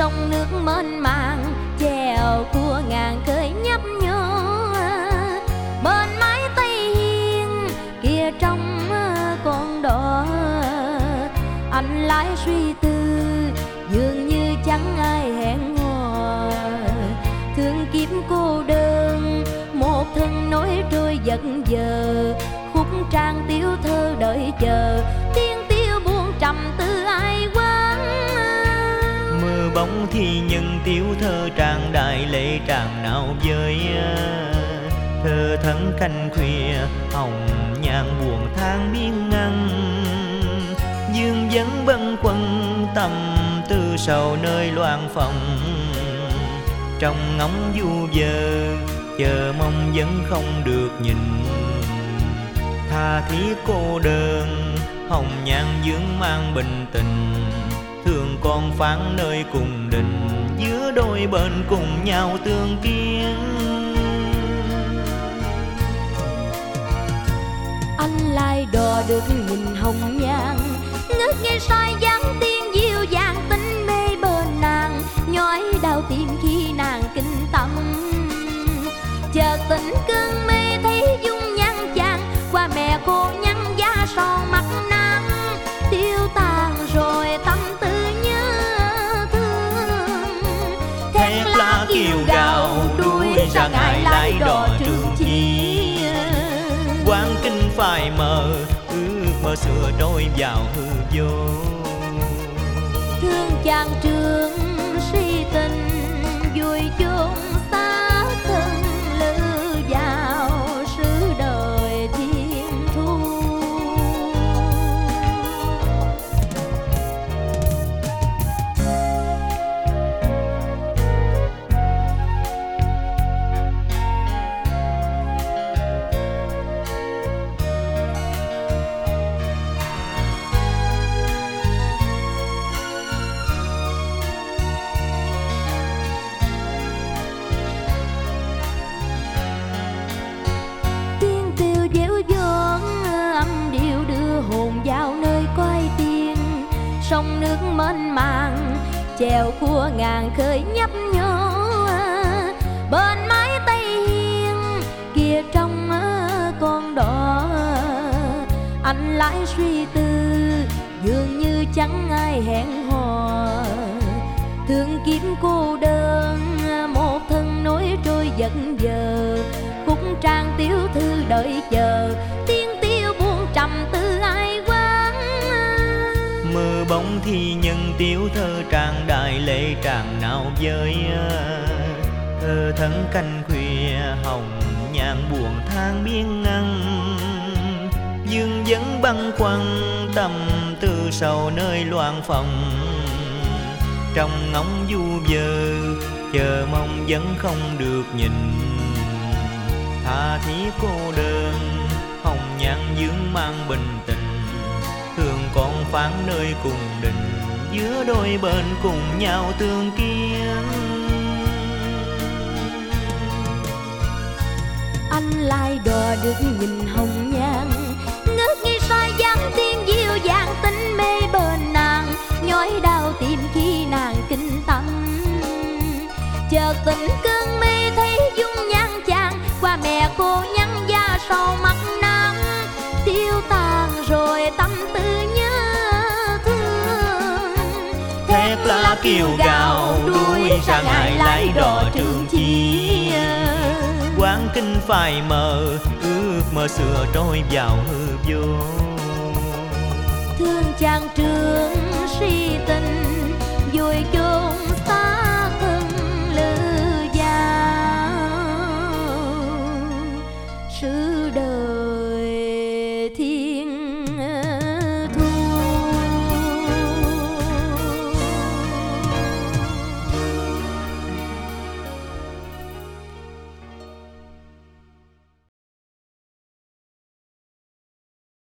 sông nước mênh mang, chèo cua ngàn khơi nhấp nhô. Bên mái Tây Hiên kia trong con đò, anh lái suy tư dường như chẳng ai hẹn hò. Thương kiếp cô đơn một thân nối trôi giật giờ, khúc trang tiếu thơ đợi chờ, tiếng tiêu buồn trầm tư ai quán. Mưa bóng thì nhân tiếu thơ tràn đại lệ tràn nào với thơ thẫn canh khuya hồng nhàn buồn than biên ngăn. Dương vẫn bâng khuâng tâm tư sầu nơi loan phòng, trong ngóng du vơ chờ mong vẫn không được nhìn. Tha thiết cô đơn hồng nhan dưỡng mang bình tình, thương con phán nơi cùng đình, giữa đôi bên cùng nhau tương kiến. Anh lai đò được nhìn hồng nhan, ngước nghe soi dáng tiên dịu dàng tính mê bên nàng, nhói đau tim khi nàng kinh tâm. Chợt tỉnh cơn mê thấy dung nhan chàng, qua mẹ cô nhăn da son mắt nắng, tiêu tàn rồi tâm tư nhớ thương. Thét lá kêu gào đuổi ra ngài lái đò trường chi, quán kinh phai mờ ước mơ xưa trôi vào hư vô. Thương chàng trường si tình vui chốn xa thân, lữ vào xứ đời thiên thu. Sông nước mênh mang, chèo cua ngàn khơi nhấp nhô. Bên mái Tây Hiên kia trong con đò, anh lái suy tư dường như chẳng ai hẹn hò. Thương kiếp cô đơn một thân nối trôi giật giờ, khúc trang tiếu thư đợi chờ, tiếng tiêu buồn trầm tư ai quán. Mưa bóng thì nhân tiếu thơ tràn đại lệ tràn nào với thơ thẫn canh khuya hồng nhàn buồn than biên ngăn. Dương vẫn băn khoăn tâm tư sầu nơi loan phòng, trong ngóng du vơ chờ mong vẫn không được nhìn. Tha thiết cô đơn hồng nhan dưỡng mang bình tình, thương con phán nơi cùng đình, giữa đôi bên cùng nhau tương kiến. Anh lai đò được nhìn hồng nhan, ngước nghe soi dáng tiên dịu dàng tính mê bên nàng, nhói đau tim khi nàng kinh tâm. Chợt tỉnh cơn mê thấy dung nhan chàng, qua mẹ cô nhăn da sau mắt nắng, tiêu tàn rồi tâm tư nhớ thương. Thét lá kêu gào đuổi ra ngài lái đò trường chi, quán kinh phai mờ ước mơ xưa trôi vào hư vô. Thương chàng trường si tình vui chốn